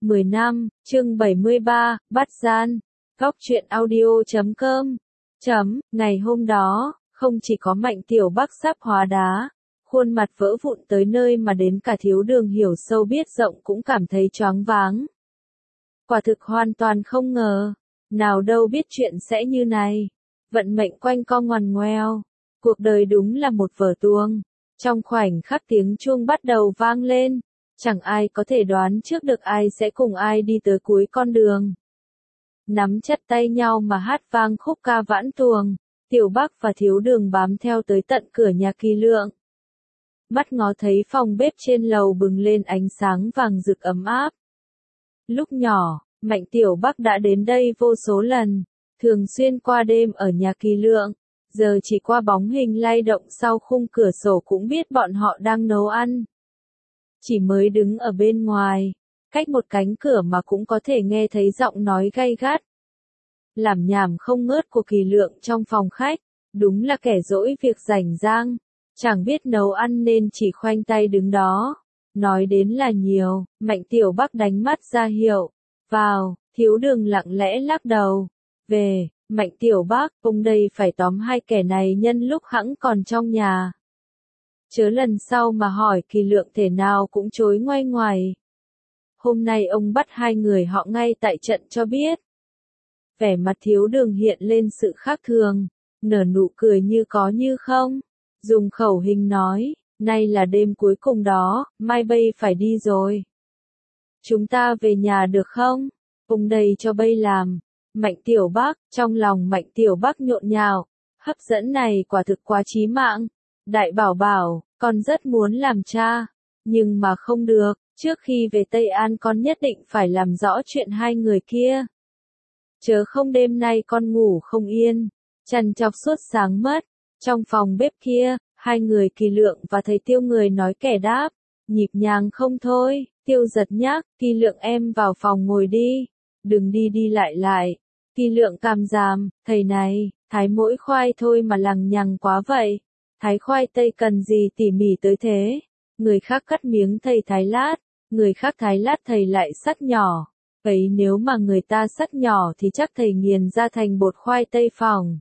10 năm, chương 73, bắt gian. Góc truyện audio.com. Ngày hôm đó, không chỉ có Mạnh Tiểu Bắc sắp hóa đá, khuôn mặt vỡ vụn tới nơi mà đến cả Thiếu Đường hiểu sâu biết rộng cũng cảm thấy choáng váng. Quả thực hoàn toàn không ngờ, nào đâu biết chuyện sẽ như này. Vận mệnh quanh co ngoằn ngoèo, cuộc đời đúng là một vở tuồng. Trong khoảnh khắc tiếng chuông bắt đầu vang lên, chẳng ai có thể đoán trước được ai sẽ cùng ai đi tới cuối con đường. Nắm chặt tay nhau mà hát vang khúc ca vãn tuồng, Tiểu Bắc và Thiếu Đường bám theo tới tận cửa nhà Kỳ Lượng. Mắt ngó thấy phòng bếp trên lầu bừng lên ánh sáng vàng rực ấm áp. Lúc nhỏ, Mạnh Tiểu Bắc đã đến đây vô số lần, thường xuyên qua đêm ở nhà Kỳ Lượng, giờ chỉ qua bóng hình lay động sau khung cửa sổ cũng biết bọn họ đang nấu ăn. Chỉ mới đứng ở bên ngoài, cách một cánh cửa mà cũng có thể nghe thấy giọng nói gay gắt. Làm nhảm không ngớt của Kỳ Lượng trong phòng khách, đúng là kẻ dỗi việc rảnh rang, chẳng biết nấu ăn nên chỉ khoanh tay đứng đó. Nói đến là nhiều, Mạnh Tiểu Bắc đánh mắt ra hiệu, vào, Thiếu Đường lặng lẽ lắc đầu. Về, Mạnh Tiểu Bắc, ông đây phải tóm hai kẻ này nhân lúc hẵng còn trong nhà. Chớ lần sau mà hỏi Kỳ Lượng thể nào cũng chối ngoai ngoài. Hôm nay ông bắt hai người họ ngay tại trận cho biết. Vẻ mặt Thiếu Đường hiện lên sự khác thường, nở nụ cười như có như không, dùng khẩu hình nói, nay là đêm cuối cùng đó, mai bây phải đi rồi. Chúng ta về nhà được không? Ông đây cho bây làm. Mạnh Tiểu Bắc, trong lòng Mạnh Tiểu Bắc nhộn nhạo, hấp dẫn này quả thực quá chí mạng. Đại bảo bảo, con rất muốn làm cha, nhưng mà không được, trước khi về Tây An con nhất định phải làm rõ chuyện hai người kia. Chớ không đêm nay con ngủ không yên, trằn trọc suốt sáng mất. Trong phòng bếp kia, hai người Kỳ Lượng và thầy Tiêu người nói kẻ đáp, nhịp nhàng không thôi. Tiêu giật nhắc, Kỳ Lượng em vào phòng ngồi đi, đừng đi đi lại lại. Kỳ Lượng càm ràm, thầy này, thái mỗi khoai thôi mà lằng nhằng quá vậy. Thái khoai tây cần gì tỉ mỉ tới thế? Người khác cắt miếng thầy thái lát, người khác thái lát thầy lại sắt nhỏ. Vậy nếu mà người ta sắt nhỏ thì chắc thầy nghiền ra thành bột khoai tây phỏng.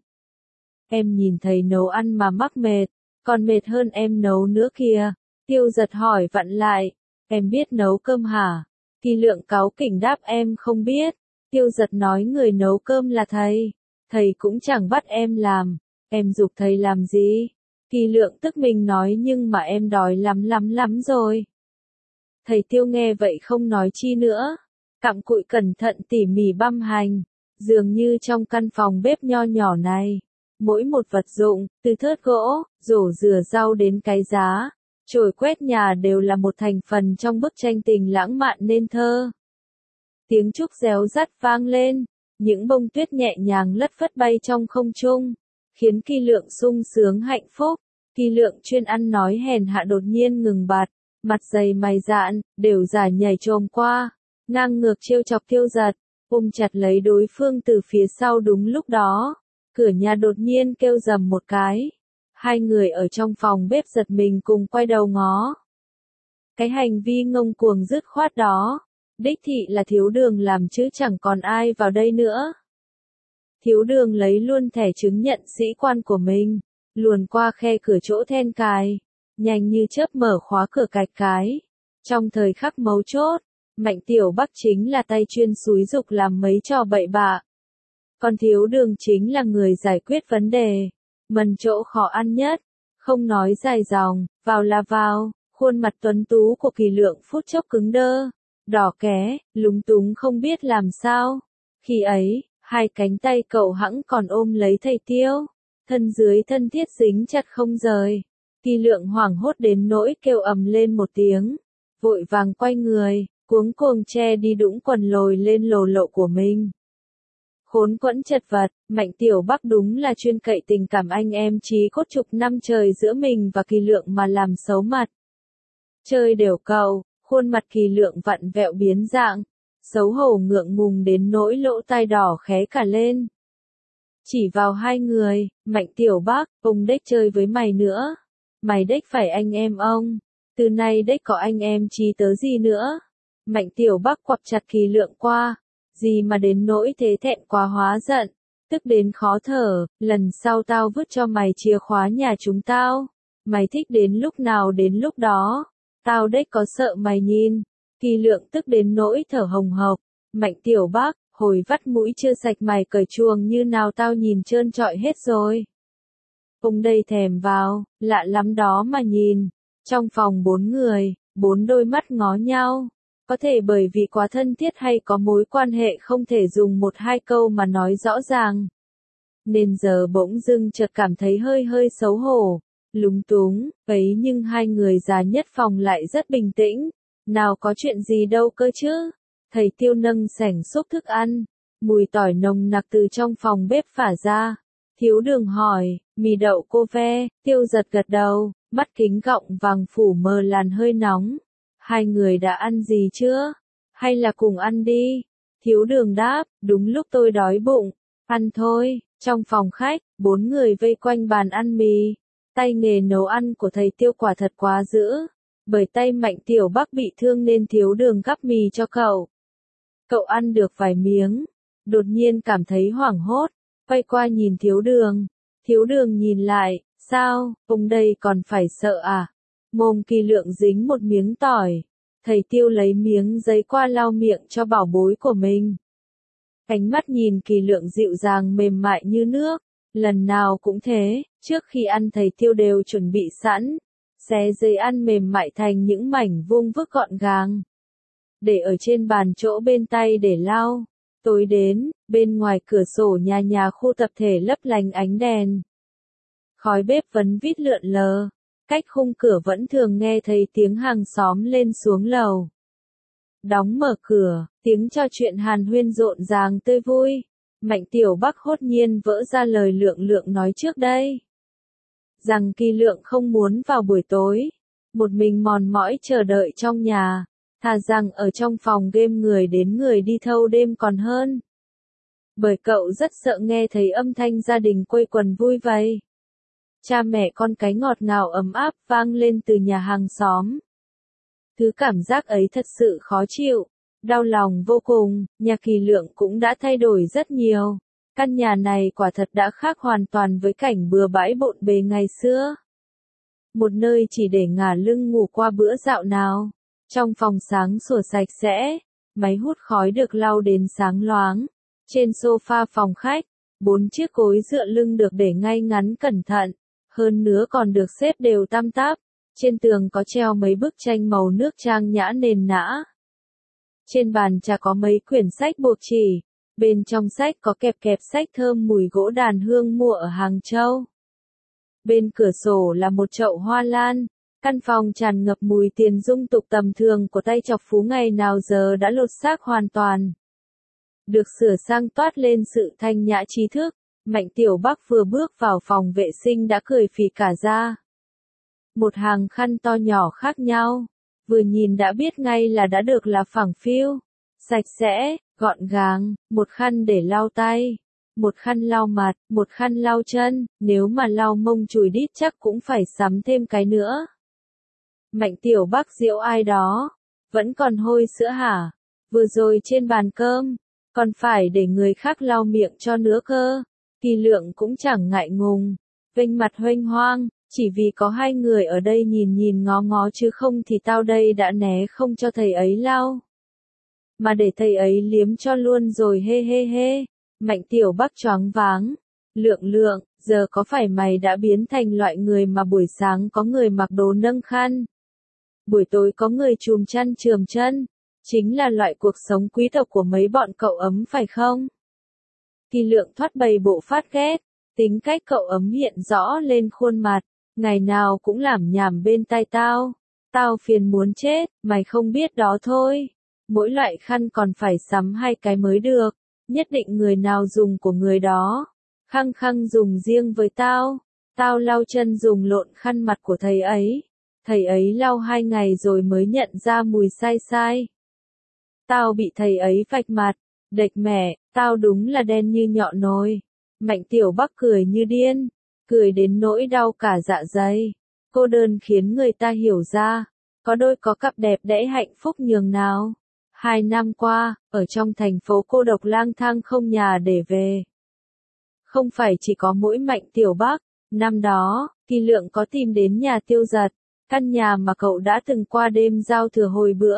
Em nhìn thầy nấu ăn mà mắc mệt, còn mệt hơn em nấu nữa kìa. Tiêu giật hỏi vặn lại, em biết nấu cơm hả? Kỳ Lượng cáu kỉnh đáp em không biết. Tiêu giật nói người nấu cơm là thầy cũng chẳng bắt em làm, em giục thầy làm gì? Kỳ Lượng tức mình nói nhưng mà em đói lắm rồi. Thầy Tiêu nghe vậy không nói chi nữa, cặm cụi cẩn thận tỉ mỉ băm hành, dường như trong căn phòng bếp nho nhỏ này, mỗi một vật dụng, từ thớt gỗ, rổ rửa rau đến cái giá, chổi quét nhà đều là một thành phần trong bức tranh tình lãng mạn nên thơ. Tiếng trúc réo rắt vang lên, những bông tuyết nhẹ nhàng lất phất bay trong không trung, khiến Kỳ Lượng sung sướng hạnh phúc. Kỳ Lượng chuyên ăn nói hèn hạ đột nhiên ngừng bặt, mặt dày mày dạn, đều giả nhảy chồm qua, ngang ngược trêu chọc Tiêu giật, ôm chặt lấy đối phương từ phía sau. Đúng lúc đó, cửa nhà đột nhiên kêu rầm một cái. Hai người ở trong phòng bếp giật mình cùng quay đầu ngó. Cái hành vi ngông cuồng dứt khoát đó, đích thị là Thiếu Đường làm chứ chẳng còn ai vào đây nữa. Thiếu Đường lấy luôn thẻ chứng nhận sĩ quan của mình, luồn qua khe cửa chỗ then cài, nhanh như chớp mở khóa cửa cạch cái. Trong thời khắc mấu chốt, Mạnh Tiểu Bắc chính là tay chuyên xúi giục làm mấy trò bậy bạ. Còn Thiếu Đường chính là người giải quyết vấn đề, mần chỗ khó ăn nhất, không nói dài dòng, vào là vào. Khuôn mặt tuấn tú của Kỳ Lượng phút chốc cứng đơ, đỏ ké, lúng túng không biết làm sao. Khi ấy, hai cánh tay cậu hẵng còn ôm lấy thầy Tiêu, thân dưới thân thiết dính chặt không rời. Kỳ Lượng hoảng hốt đến nỗi kêu ầm lên một tiếng, vội vàng quay người, cuống cuồng che đi đũng quần lồi lên lồ lộ của mình. Khốn quẫn chật vật, Mạnh Tiểu Bắc đúng là chuyên cậy tình cảm anh em chí cốt chục năm trời giữa mình và Kỳ Lượng mà làm xấu mặt. Chơi đều cậu, khuôn mặt Kỳ Lượng vặn vẹo biến dạng, xấu hổ ngượng ngùng đến nỗi lỗ tai đỏ khé cả lên. Chỉ vào hai người, Mạnh Tiểu Bắc, ông đếch chơi với mày nữa. Mày đếch phải anh em ông, từ nay đếch có anh em chí tớ gì nữa. Mạnh Tiểu Bắc quặp chặt Kỳ Lượng qua, gì mà đến nỗi thế, thẹn quá hóa giận, tức đến khó thở, lần sau tao vứt cho mày chìa khóa nhà chúng tao, mày thích đến lúc nào đến lúc đó, tao đếch có sợ mày nhìn. Kỳ Lượng tức đến nỗi thở hồng hộc, Mạnh Tiểu Bắc, hồi vắt mũi chưa sạch mày cởi chuồng như nào tao nhìn trơn trọi hết rồi. Ông đây thèm vào, lạ lắm đó mà nhìn, trong phòng 4 người, 4 đôi mắt ngó nhau. Có thể bởi vì quá thân thiết hay có mối quan hệ không thể dùng 1-2 câu mà nói rõ ràng. Nên giờ bỗng dưng chợt cảm thấy hơi hơi xấu hổ, lúng túng, ấy nhưng hai người già nhất phòng lại rất bình tĩnh. Nào có chuyện gì đâu cơ chứ. Thầy Tiêu nâng sảnh xúc thức ăn, mùi tỏi nồng nặc từ trong phòng bếp phả ra. Thiếu Đường hỏi, mì đậu cô ve, Tiêu giật gật đầu, mắt kính gọng vàng phủ mờ làn hơi nóng. Hai người đã ăn gì chưa? Hay là cùng ăn đi? Thiếu Đường đáp, đúng lúc tôi đói bụng. Ăn thôi. Trong phòng khách, 4 người vây quanh bàn ăn mì. Tay nghề nấu ăn của thầy Tiêu quả thật quá dữ. Bởi tay Mạnh Tiểu Bắc bị thương nên Thiếu Đường gắp mì cho cậu. Cậu ăn được vài miếng, đột nhiên cảm thấy hoảng hốt, quay qua nhìn Thiếu Đường. Thiếu Đường nhìn lại, sao, ông đây còn phải sợ à? Mồm Kỳ Lượng dính một miếng tỏi. Thầy Tiêu lấy miếng giấy qua lau miệng cho bảo bối của mình. Ánh mắt nhìn Kỳ Lượng dịu dàng mềm mại như nước. Lần nào cũng thế, trước khi ăn thầy Tiêu đều chuẩn bị sẵn. Xé giấy ăn mềm mại thành những mảnh vuông vức gọn gàng. Để ở trên bàn chỗ bên tay để lau. Tối đến, bên ngoài cửa sổ nhà khu tập thể lấp lánh ánh đèn. Khói bếp vấn vít lượn lờ. Cách khung cửa vẫn thường nghe thấy tiếng hàng xóm lên xuống lầu. Đóng mở cửa, tiếng trò chuyện hàn huyên rộn ràng tươi vui. Mạnh Tiểu Bắc hốt nhiên vỡ ra lời Lượng nói trước đây. Rằng Kỳ Lượng không muốn vào buổi tối. Một mình mòn mỏi chờ đợi trong nhà. Thà rằng ở trong phòng game người đến người đi thâu đêm còn hơn. Bởi cậu rất sợ nghe thấy âm thanh gia đình quây quần vui vầy. Cha mẹ con cái ngọt ngào ấm áp vang lên từ nhà hàng xóm. Thứ cảm giác ấy thật sự khó chịu, đau lòng vô cùng. Nhà Kỳ Lượng cũng đã thay đổi rất nhiều. Căn nhà này quả thật đã khác hoàn toàn với cảnh bừa bãi bộn bề ngày xưa. Một nơi chỉ để ngả lưng ngủ qua bữa dạo nào. Trong phòng sáng sủa sạch sẽ, máy hút khói được lau đến sáng loáng. Trên sofa phòng khách, 4 chiếc gối dựa lưng được để ngay ngắn cẩn thận, hơn nữa còn được xếp đều tăm tắp. Trên tường có treo mấy bức tranh màu nước trang nhã nền nã. Trên bàn trà có mấy quyển sách buộc chỉ, bên trong sách có kẹp sách thơm mùi gỗ đàn hương mua ở Hàng Châu. Bên cửa sổ là một chậu hoa lan. Căn phòng tràn ngập mùi tiền dung tục tầm thường của tay chọc phú ngày nào giờ đã lột xác hoàn toàn. Được sửa sang toát lên sự thanh nhã trí thức, Mạnh Tiểu Bắc vừa bước vào phòng vệ sinh đã cười phì cả ra. Một hàng khăn to nhỏ khác nhau, vừa nhìn đã biết ngay là đã được là phẳng phiu, sạch sẽ, gọn gàng, một khăn để lau tay, một khăn lau mặt, một khăn lau chân, nếu mà lau mông chùi đít chắc cũng phải sắm thêm cái nữa. Mạnh Tiểu Bắc giễu ai đó, vẫn còn hôi sữa hả? Vừa rồi trên bàn cơm, còn phải để người khác lau miệng cho nữa cơ. Kỳ Lượng cũng chẳng ngại ngùng, vênh mặt huênh hoang, chỉ vì có hai người ở đây nhìn ngó ngó chứ không thì tao đây đã né không cho thầy ấy lau. Mà để thầy ấy liếm cho luôn rồi hê hê hê. Mạnh Tiểu Bắc choáng váng. Lượng, giờ có phải mày đã biến thành loại người mà buổi sáng có người mặc đồ nâng khăn, buổi tối có người chùm chăn chườm chân, chính là loại cuộc sống quý tộc của mấy bọn cậu ấm phải không? Kỳ Lượng thoát bầy bộ phát ghét, tính cách cậu ấm hiện rõ lên khuôn mặt, ngày nào cũng lảm nhảm bên tai tao phiền muốn chết, mày không biết đó thôi. Mỗi loại khăn còn phải sắm 2 cái mới được, nhất định người nào dùng của người đó. Khăng dùng riêng với tao lau chân dùng lộn khăn mặt của thầy ấy lau 2 ngày rồi mới nhận ra mùi sai. Tao bị thầy ấy vạch mặt, đệch mẹ, tao đúng là đen như nhọ nồi. Mạnh Tiểu Bắc cười như điên, cười đến nỗi đau cả dạ dày. Cô đơn khiến người ta hiểu ra, có đôi có cặp đẹp đẽ hạnh phúc nhường nào. 2 năm qua, ở trong thành phố cô độc lang thang không nhà để về. Không phải chỉ có mỗi Mạnh Tiểu Bắc, năm đó, Kỳ Lượng có tìm đến nhà Tiêu Giật, căn nhà mà cậu đã từng qua đêm giao thừa hồi bữa.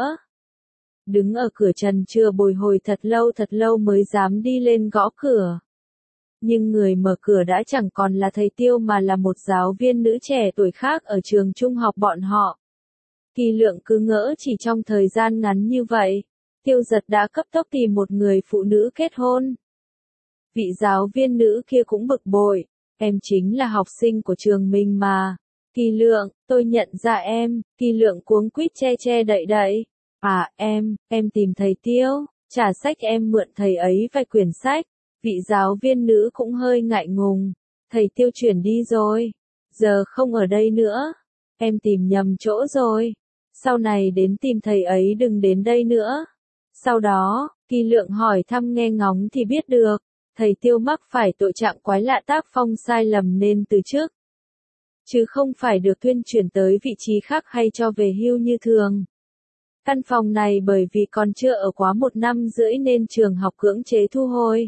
Đứng ở cửa trần trưa bồi hồi thật lâu mới dám đi lên gõ cửa. Nhưng người mở cửa đã chẳng còn là thầy Tiêu mà là một giáo viên nữ trẻ tuổi khác ở trường trung học bọn họ. Kỳ Lượng cứ ngỡ chỉ trong thời gian ngắn như vậy, Tiêu Giật đã cấp tốc tìm một người phụ nữ kết hôn. Vị giáo viên nữ kia cũng bực bội, em chính là học sinh của trường mình mà. Kỳ Lượng, tôi nhận ra em. Kỳ Lượng cuống quýt che đậy. À em tìm thầy Tiêu, trả sách em mượn thầy ấy vài quyển sách. Vị giáo viên nữ cũng hơi ngại ngùng. Thầy Tiêu chuyển đi rồi, giờ không ở đây nữa. Em tìm nhầm chỗ rồi. Sau này đến tìm thầy ấy đừng đến đây nữa. Sau đó, Kỳ Lượng hỏi thăm nghe ngóng thì biết được, thầy Tiêu mắc phải tội trạng quái lạ tác phong sai lầm nên từ chức. Chứ không phải được tuyên chuyển tới vị trí khác hay cho về hưu như thường. Căn phòng này bởi vì còn chưa ở quá 1 năm rưỡi nên trường học cưỡng chế thu hồi.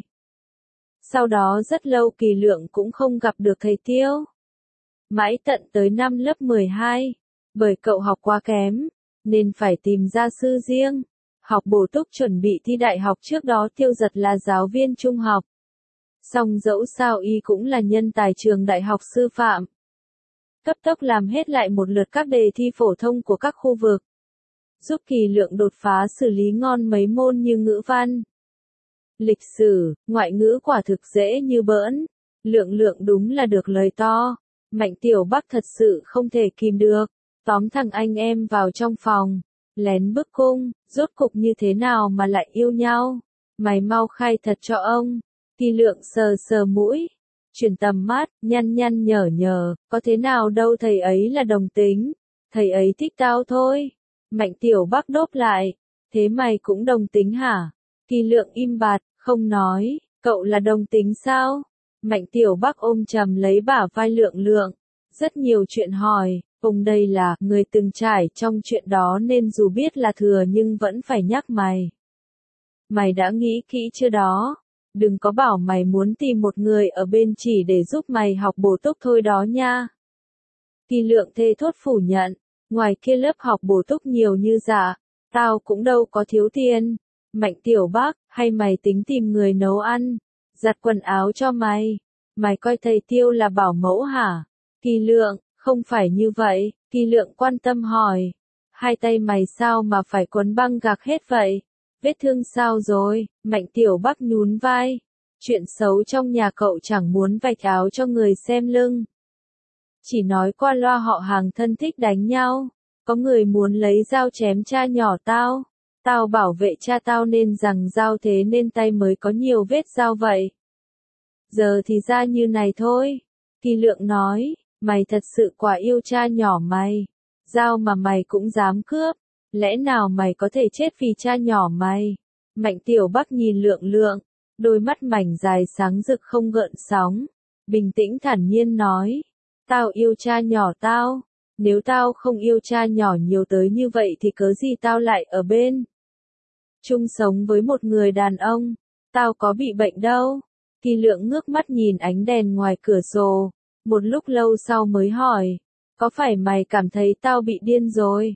Sau đó rất lâu Kỳ Lượng cũng không gặp được thầy Tiêu. Mãi tận tới năm lớp 12, bởi cậu học quá kém, nên phải tìm gia sư riêng. Học bổ túc chuẩn bị thi đại học, trước đó Tiêu Giật là giáo viên trung học. Song dẫu sao y cũng là nhân tài trường đại học sư phạm. Cấp tốc làm hết lại một lượt các đề thi phổ thông của các khu vực. Giúp Kỳ Lượng đột phá xử lý ngon mấy môn như ngữ văn, lịch sử, ngoại ngữ quả thực dễ như bỡn. Lượng đúng là được lời to. Mạnh Tiểu Bắc thật sự không thể kìm được, tóm thằng anh em vào trong phòng, lén bức cung, rốt cục như thế nào mà lại yêu nhau. Mày mau khai thật cho ông. Kỳ Lượng sờ mũi, chuyển tầm mắt, nhăn nhở, có thế nào đâu, thầy ấy là đồng tính. Thầy ấy thích tao thôi. Mạnh Tiểu Bắc đốp lại, thế mày cũng đồng tính hả? Kỳ Lượng im bặt, không nói, cậu là đồng tính sao? Mạnh Tiểu Bắc ôm chầm lấy bả vai Lượng, rất nhiều chuyện hỏi, ông đây là người từng trải trong chuyện đó nên dù biết là thừa nhưng vẫn phải nhắc mày. Mày đã nghĩ kỹ chưa đó? Đừng có bảo mày muốn tìm một người ở bên chỉ để giúp mày học bổ túc thôi đó nha. Kỳ Lượng thề thốt phủ nhận, ngoài kia lớp học bổ túc nhiều như dạ, tao cũng đâu có thiếu tiền. Mạnh Tiểu Bắc, hay mày tính tìm người nấu ăn, giặt quần áo cho mày? Mày coi thầy Tiêu là bảo mẫu hả? Kỳ Lượng, không phải như vậy. Kỳ Lượng quan tâm hỏi, hai tay mày sao mà phải quấn băng gạc hết vậy? Vết thương sao rồi? Mạnh Tiểu Bắc nhún vai. Chuyện xấu trong nhà cậu chẳng muốn vạch áo cho người xem lưng. Chỉ nói qua loa họ hàng thân thích đánh nhau. Có người muốn lấy dao chém cha nhỏ tao. Tao bảo vệ cha tao nên rằng dao thế nên tay mới có nhiều vết dao vậy. Giờ thì ra như này thôi. Kỳ Lượng nói, mày thật sự quả yêu cha nhỏ mày. Dao mà mày cũng dám cướp. Lẽ nào mày có thể chết vì cha nhỏ mày? Mạnh Tiểu Bắc nhìn Lượng, đôi mắt mảnh dài sáng rực không gợn sóng. Bình tĩnh thản nhiên nói, tao yêu cha nhỏ tao. Nếu tao không yêu cha nhỏ nhiều tới như vậy thì cớ gì tao lại ở bên chung sống với một người đàn ông? Tao có bị bệnh đâu. Kỳ Lượng ngước mắt nhìn ánh đèn ngoài cửa sổ, một lúc lâu sau mới hỏi, có phải mày cảm thấy tao bị điên rồi?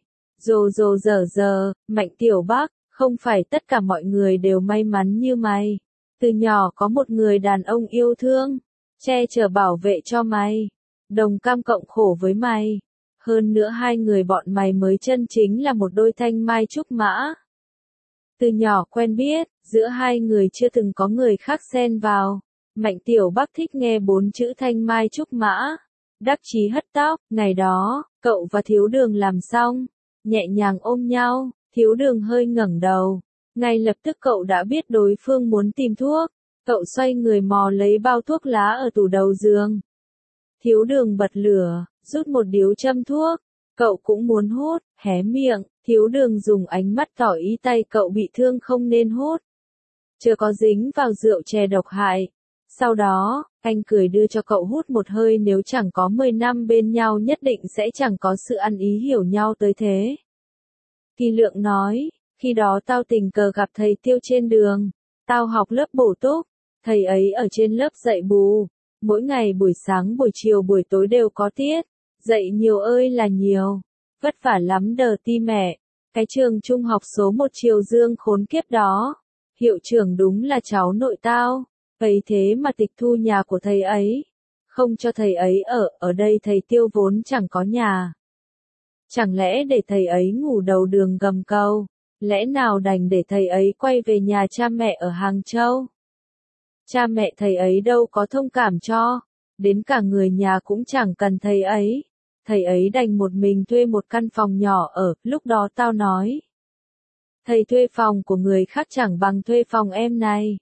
Dở, Mạnh Tiểu Bắc, không phải tất cả mọi người đều may mắn như mày. Từ nhỏ có một người đàn ông yêu thương, che chở bảo vệ cho mày, đồng cam cộng khổ với mày. Hơn nữa hai người bọn mày mới chân chính là một đôi thanh mai trúc mã. Từ nhỏ quen biết, giữa hai người chưa từng có người khác xen vào. Mạnh Tiểu Bắc thích nghe 4 chữ thanh mai trúc mã. Đắc chí hất tóc, ngày đó, cậu và Thiếu Đường làm xong, nhẹ nhàng ôm nhau, Thiếu Đường hơi ngẩng đầu. Ngay lập tức cậu đã biết đối phương muốn tìm thuốc. Cậu xoay người mò lấy bao thuốc lá ở tủ đầu giường. Thiếu Đường bật lửa, rút một điếu châm thuốc. Cậu cũng muốn hút, hé miệng. Thiếu Đường dùng ánh mắt tỏ ý tay cậu bị thương không nên hút. Chưa có dính vào rượu chè độc hại. Sau đó, anh cười đưa cho cậu hút một hơi, nếu chẳng có 10 năm bên nhau nhất định sẽ chẳng có sự ăn ý hiểu nhau tới thế. Kỳ Lượng nói, Khi đó tao tình cờ gặp thầy Tiêu trên đường. Tao học lớp bổ túc. Thầy ấy ở trên lớp dạy bù. Mỗi ngày buổi sáng buổi chiều buổi tối đều có tiết. Dạy nhiều ơi là nhiều. Vất vả lắm đờ ti mẹ. Cái trường trung học số 1 Triều Dương khốn kiếp đó. Hiệu trưởng đúng là cháu nội tao. Ấy thế mà tịch thu nhà của thầy ấy. Không cho thầy ấy ở đây thầy Tiêu vốn chẳng có nhà. Chẳng lẽ để thầy ấy ngủ đầu đường gầm cầu? Lẽ nào đành để thầy ấy quay về nhà cha mẹ ở Hàng Châu? Cha mẹ thầy ấy đâu có thông cảm cho. Đến cả người nhà cũng chẳng cần thầy ấy. Thầy ấy đành một mình thuê một căn phòng nhỏ ở, lúc đó tao nói. Thầy thuê phòng của người khác chẳng bằng thuê phòng em này.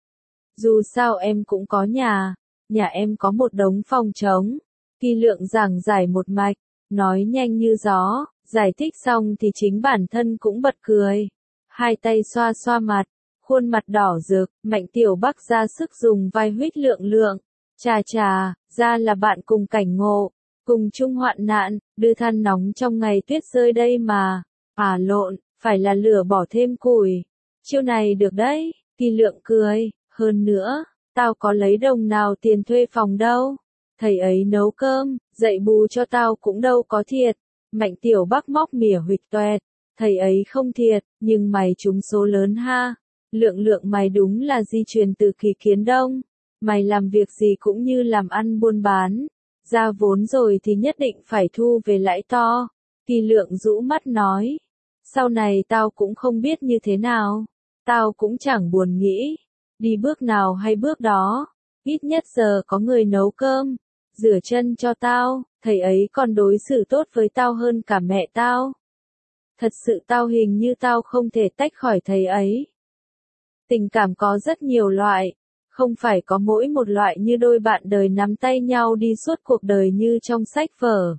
Dù sao em cũng có nhà em có một đống phòng trống. Kỳ Lượng giảng giải một mạch, nói nhanh như gió, giải thích xong thì chính bản thân cũng bật cười. Hai tay xoa xoa mặt, khuôn mặt đỏ rực, Mạnh Tiểu Bắc ra sức dùng vai huýt Lượng. Chà chà, ra là bạn cùng cảnh ngộ, cùng chung hoạn nạn, đưa than nóng trong ngày tuyết rơi đây mà. À lộn, phải là lửa bỏ thêm củi. Chiêu này được đấy, Kỳ Lượng cười, hơn nữa, tao có lấy đồng nào tiền thuê phòng đâu. Thầy ấy nấu cơm, dạy bù cho tao cũng đâu có thiệt. Mạnh Tiểu Bắc móc mỉa huỵch toẹt, thầy ấy không thiệt, nhưng mày trúng số lớn ha. Lượng mày đúng là di truyền từ Kỳ Kiến Đông. Mày làm việc gì cũng như làm ăn buôn bán. Ra vốn rồi thì nhất định phải thu về lãi to. Kỳ Lượng rũ mắt nói. Sau này tao cũng không biết như thế nào. Tao cũng chẳng buồn nghĩ. Đi bước nào hay bước đó. Ít nhất giờ có người nấu cơm, rửa chân cho tao. Thầy ấy còn đối xử tốt với tao hơn cả mẹ tao. Thật sự tao hình như tao không thể tách khỏi thầy ấy. Tình cảm có rất nhiều loại. Không phải có mỗi một loại như đôi bạn đời nắm tay nhau đi suốt cuộc đời như trong sách vở.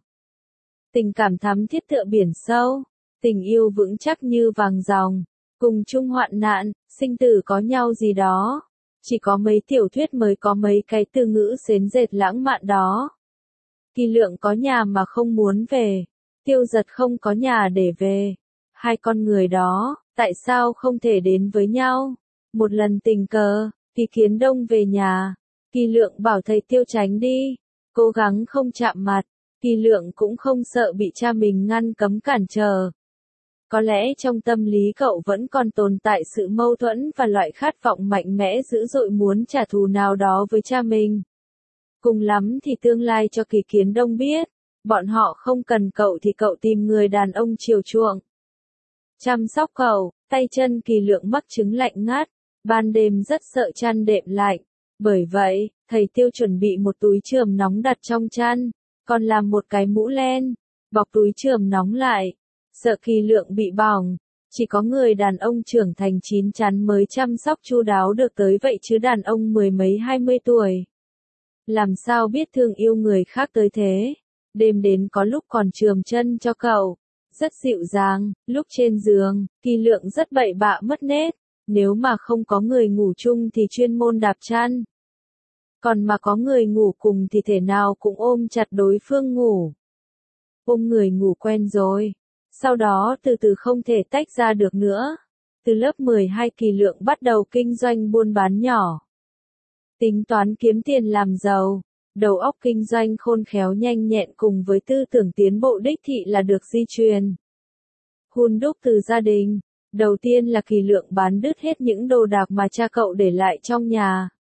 Tình cảm thắm thiết tựa biển sâu. Tình yêu vững chắc như vàng ròng. Cùng chung hoạn nạn, sinh tử có nhau gì đó. Chỉ có mấy tiểu thuyết mới có mấy cái từ ngữ xến dệt lãng mạn đó. Kỳ Lượng có nhà mà không muốn về. Tiêu Giật không có nhà để về. Hai con người đó, tại sao không thể đến với nhau? Một lần tình cờ, Kỳ Kiến Đông về nhà. Kỳ Lượng bảo thầy Tiêu tránh đi. Cố gắng không chạm mặt. Kỳ Lượng cũng không sợ bị cha mình ngăn cấm cản trở. Có lẽ trong tâm lý cậu vẫn còn tồn tại sự mâu thuẫn và loại khát vọng mạnh mẽ dữ dội muốn trả thù nào đó với cha mình. Cùng lắm thì tương lai cho Kỳ Kiến Đông biết, bọn họ không cần cậu thì cậu tìm người đàn ông chiều chuộng. Chăm sóc cậu, tay chân Kỳ Lượng mắc chứng lạnh ngắt, ban đêm rất sợ chăn đệm lạnh. Bởi vậy, thầy Tiêu chuẩn bị một túi chườm nóng đặt trong chăn, còn làm một cái mũ len, bọc túi chườm nóng lại. Sợ Kỳ Lượng bị bỏng, chỉ có người đàn ông trưởng thành chín chắn mới chăm sóc chu đáo được tới vậy chứ đàn ông mười mấy 20 tuổi. Làm sao biết thương yêu người khác tới thế? Đêm đến có lúc còn chườm chân cho cậu. Rất dịu dàng, lúc trên giường, Kỳ Lượng rất bậy bạ mất nết. Nếu mà không có người ngủ chung thì chuyên môn đạp chăn. Còn mà có người ngủ cùng thì thể nào cũng ôm chặt đối phương ngủ. Ôm người ngủ quen rồi. Sau đó từ từ không thể tách ra được nữa. Từ lớp 12 Kỳ Lượng bắt đầu kinh doanh buôn bán nhỏ. Tính toán kiếm tiền làm giàu. Đầu óc kinh doanh khôn khéo nhanh nhẹn cùng với tư tưởng tiến bộ đích thị là được di truyền. Hun đúc từ gia đình. Đầu tiên là Kỳ Lượng bán đứt hết những đồ đạc mà cha cậu để lại trong nhà.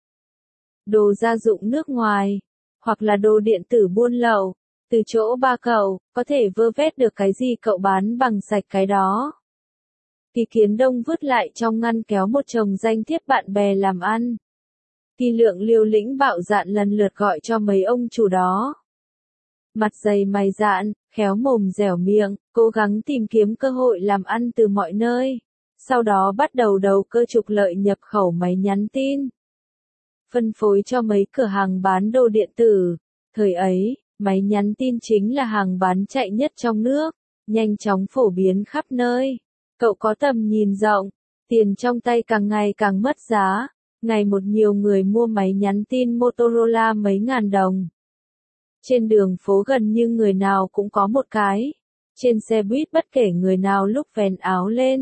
Đồ gia dụng nước ngoài. Hoặc là đồ điện tử buôn lậu. Từ chỗ ba cậu, có thể vơ vét được cái gì cậu bán bằng sạch cái đó. Kỳ Kiến Đông vứt lại trong ngăn kéo một chồng danh thiếp bạn bè làm ăn. Kỳ Lượng liều lĩnh bạo dạn lần lượt gọi cho mấy ông chủ đó. Mặt dày mày dạn, khéo mồm dẻo miệng, cố gắng tìm kiếm cơ hội làm ăn từ mọi nơi. Sau đó bắt đầu đầu cơ trục lợi nhập khẩu máy nhắn tin. Phân phối cho mấy cửa hàng bán đồ điện tử. Thời ấy, máy nhắn tin chính là hàng bán chạy nhất trong nước, nhanh chóng phổ biến khắp nơi. Cậu có tầm nhìn rộng, tiền trong tay càng ngày càng mất giá, ngày một nhiều người mua máy nhắn tin Motorola mấy ngàn đồng. Trên đường phố gần như người nào cũng có một cái. Trên xe buýt bất kể người nào lúc vén áo lên,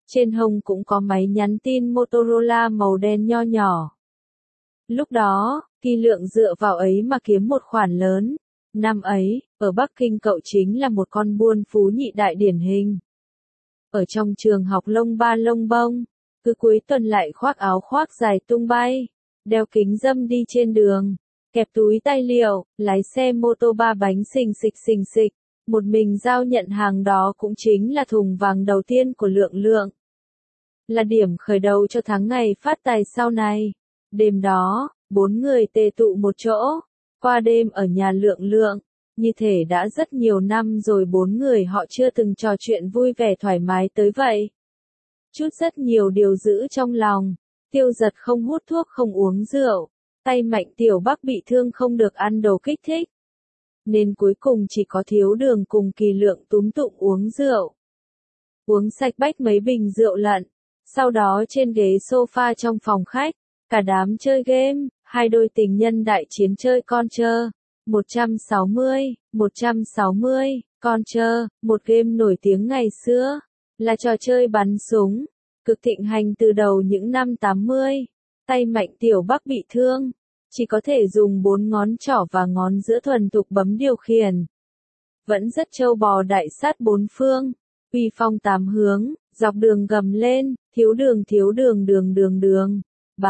trên hông cũng có máy nhắn tin Motorola màu đen nho nhỏ. Lúc đó, Kỳ Lượng dựa vào ấy mà kiếm một khoản lớn. Năm ấy, ở Bắc Kinh cậu chính là một con buôn phú nhị đại điển hình. Ở trong trường học lông ba lông bông, cứ cuối tuần lại khoác áo khoác dài tung bay, đeo kính râm đi trên đường, kẹp túi tài liệu, lái xe mô tô ba bánh xình xịch, một mình giao nhận hàng, đó cũng chính là thùng vàng đầu tiên của Lượng Lượng. Là điểm khởi đầu cho tháng ngày phát tài sau này. Đêm đó, 4 người tề tụ một chỗ, qua đêm ở nhà Lượng Lượng. Như thể đã rất nhiều năm rồi 4 người họ chưa từng trò chuyện vui vẻ thoải mái tới vậy. Chút rất nhiều điều giữ trong lòng. Tiêu Giật không hút thuốc không uống rượu. Tay Mạnh Tiểu Bắc bị thương không được ăn đồ kích thích. Nên cuối cùng chỉ có Thiếu Đường cùng Kỳ Lượng túm tụm uống rượu. Uống sạch bách mấy bình rượu lận. Sau đó trên ghế sofa trong phòng khách, cả đám chơi game, hai đôi tình nhân đại chiến chơi con trơ. 160, con trơ, một game nổi tiếng ngày xưa, là trò chơi bắn súng, cực thịnh hành từ đầu những năm 80. Tay Mạnh Tiểu Bắc bị thương, chỉ có thể dùng 4 ngón trỏ và ngón giữa thuần thục bấm điều khiển. Vẫn rất trâu bò đại sát bốn phương, uy phong tám hướng, dọc đường gầm lên, thiếu đường,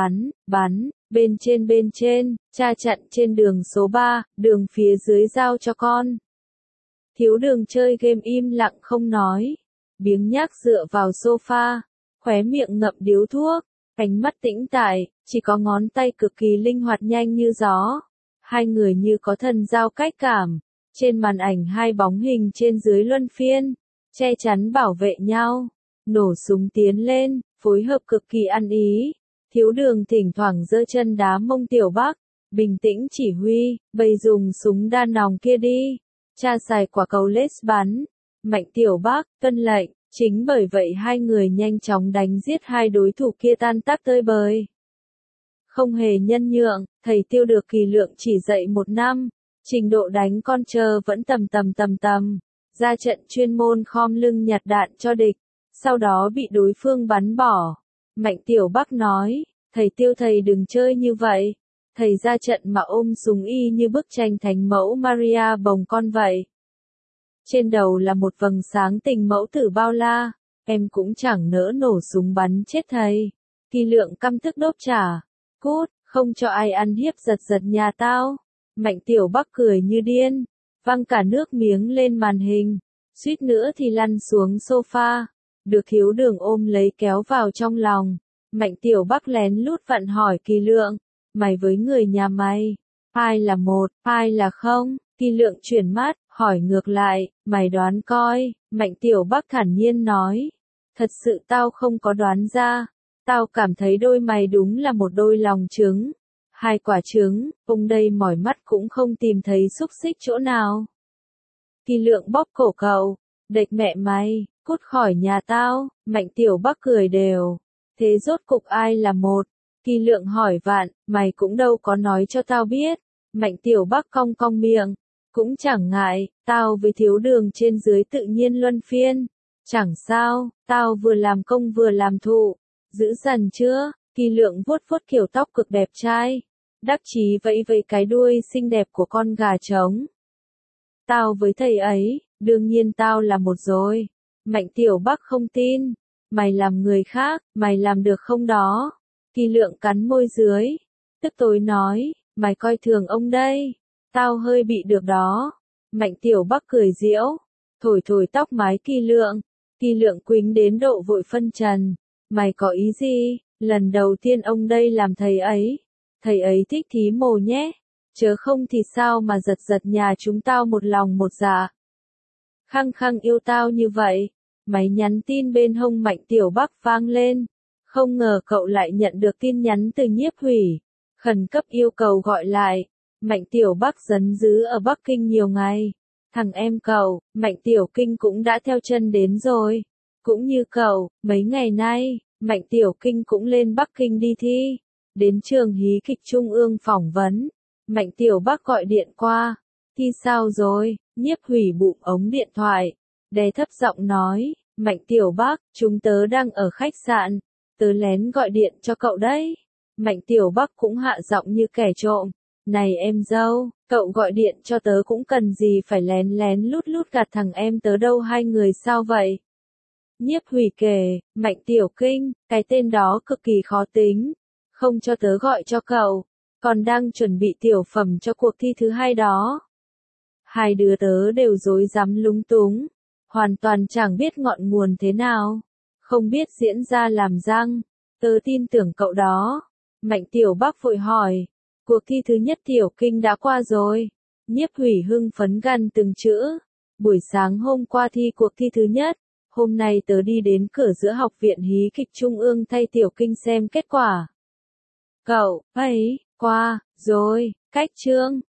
bắn, bên trên, cha chặn trên đường số 3, đường phía dưới giao cho con. Thiếu Đường chơi game im lặng không nói, biếng nhác dựa vào sofa, khóe miệng ngậm điếu thuốc, ánh mắt tĩnh tại, chỉ có ngón tay cực kỳ linh hoạt nhanh như gió. Hai người như có thần giao cách cảm, trên màn ảnh hai bóng hình trên dưới luân phiên, che chắn bảo vệ nhau, nổ súng tiến lên, phối hợp cực kỳ ăn ý. Thiếu Đường thỉnh thoảng giơ chân đá mông Tiểu Bắc, bình tĩnh chỉ huy, bây dùng súng đa nòng kia đi, cha xài quả cầu lết bắn. Mạnh Tiểu Bắc tuân lệnh, chính bởi vậy hai người nhanh chóng đánh giết hai đối thủ kia tan tác tơi bời. Không hề nhân nhượng, thầy Tiêu được Kỳ Lượng chỉ dạy 1 năm, trình độ đánh con trơ vẫn tầm, ra trận chuyên môn khom lưng nhặt đạn cho địch, sau đó bị đối phương bắn bỏ. Mạnh Tiểu Bắc nói, thầy Tiêu thầy đừng chơi như vậy, thầy ra trận mà ôm súng y như bức tranh thánh mẫu Maria bồng con vậy. Trên đầu là một vầng sáng tình mẫu tử bao la, em cũng chẳng nỡ nổ súng bắn chết thầy. Kỳ Lượng căm tức đốp trả, cút, không cho ai ăn hiếp giật nhà tao. Mạnh Tiểu Bắc cười như điên, văng cả nước miếng lên màn hình, suýt nữa thì lăn xuống sofa. Được Thiếu Đường ôm lấy kéo vào trong lòng. Mạnh Tiểu Bắc lén lút vặn hỏi Kỳ Lượng, mày với người nhà mày, ai là một, ai là không? Kỳ Lượng chuyển mắt, hỏi ngược lại, mày đoán coi. Mạnh Tiểu Bắc thản nhiên nói, thật sự tao không có đoán ra, tao cảm thấy đôi mày đúng là một đôi lòng trứng. 2 quả trứng, ông đây mỏi mắt cũng không tìm thấy xúc xích chỗ nào. Kỳ Lượng bóp cổ cậu, đệt mẹ mày, cút khỏi nhà tao. Mạnh Tiểu Bắc cười đều, thế rốt cục ai là một? Kỳ Lượng hỏi vạn, mày cũng đâu có nói cho tao biết. Mạnh Tiểu Bắc cong cong miệng, cũng chẳng ngại, tao với Thiếu Đường trên dưới tự nhiên luân phiên. Chẳng sao, tao vừa làm công vừa làm thụ, giữ dần chưa? Kỳ Lượng vuốt vuốt kiểu tóc cực đẹp trai, đắc chí vẫy vẫy cái đuôi xinh đẹp của con gà trống. Tao với thầy ấy, đương nhiên tao là một rồi. Mạnh Tiểu Bắc không tin, mày làm người khác, mày làm được không đó? Kỳ Lượng cắn môi dưới, tức tối nói, mày coi thường ông đây, tao hơi bị được đó. Mạnh Tiểu Bắc cười giễu, thổi tóc mái Kỳ Lượng quýnh đến độ vội phân trần, mày có ý gì? Lần đầu tiên ông đây làm thầy ấy thích thí mồ nhé, chớ không thì sao mà giật nhà chúng tao một lòng một dạ. Khăng khăng yêu tao như vậy. Máy nhắn tin bên hông Mạnh Tiểu Bắc vang lên, không ngờ cậu lại nhận được tin nhắn từ Nhiếp Hủy, khẩn cấp yêu cầu gọi lại. Mạnh Tiểu Bắc dấn dứ ở Bắc Kinh nhiều ngày, thằng em cậu, Mạnh Tiểu Kinh cũng đã theo chân đến rồi. Cũng như cậu, mấy ngày nay, Mạnh Tiểu Kinh cũng lên Bắc Kinh đi thi, đến trường hí kịch Trung ương phỏng vấn. Mạnh Tiểu Bắc gọi điện qua, thi sao rồi? Nhiếp Hủy bụm ống điện thoại, đè thấp giọng nói, Mạnh Tiểu Bắc, chúng tớ đang ở khách sạn, tớ lén gọi điện cho cậu đấy. Mạnh Tiểu Bắc cũng hạ giọng như kẻ trộm. Này em dâu, cậu gọi điện cho tớ cũng cần gì phải lén lén lút lút gạt thằng em tớ đâu, hai người sao vậy? Nhiếp Hủy kể, Mạnh Tiểu Kinh, cái tên đó cực kỳ khó tính, không cho tớ gọi cho cậu, còn đang chuẩn bị tiểu phẩm cho cuộc thi thứ hai đó. Hai đứa tớ đều rối rắm lúng túng, hoàn toàn chẳng biết ngọn nguồn thế nào, không biết diễn ra làm răng, tớ tin tưởng cậu đó. Mạnh Tiểu Bắc vội hỏi, cuộc thi thứ nhất Tiểu Kinh đã qua rồi. Nhiếp Hủy hưng phấn gằn từng chữ, buổi sáng hôm qua thi cuộc thi thứ nhất, hôm nay tớ đi đến cửa giữa học viện hí kịch Trung ương thay Tiểu Kinh xem kết quả. Cậu, ấy, qua, rồi, cách chương.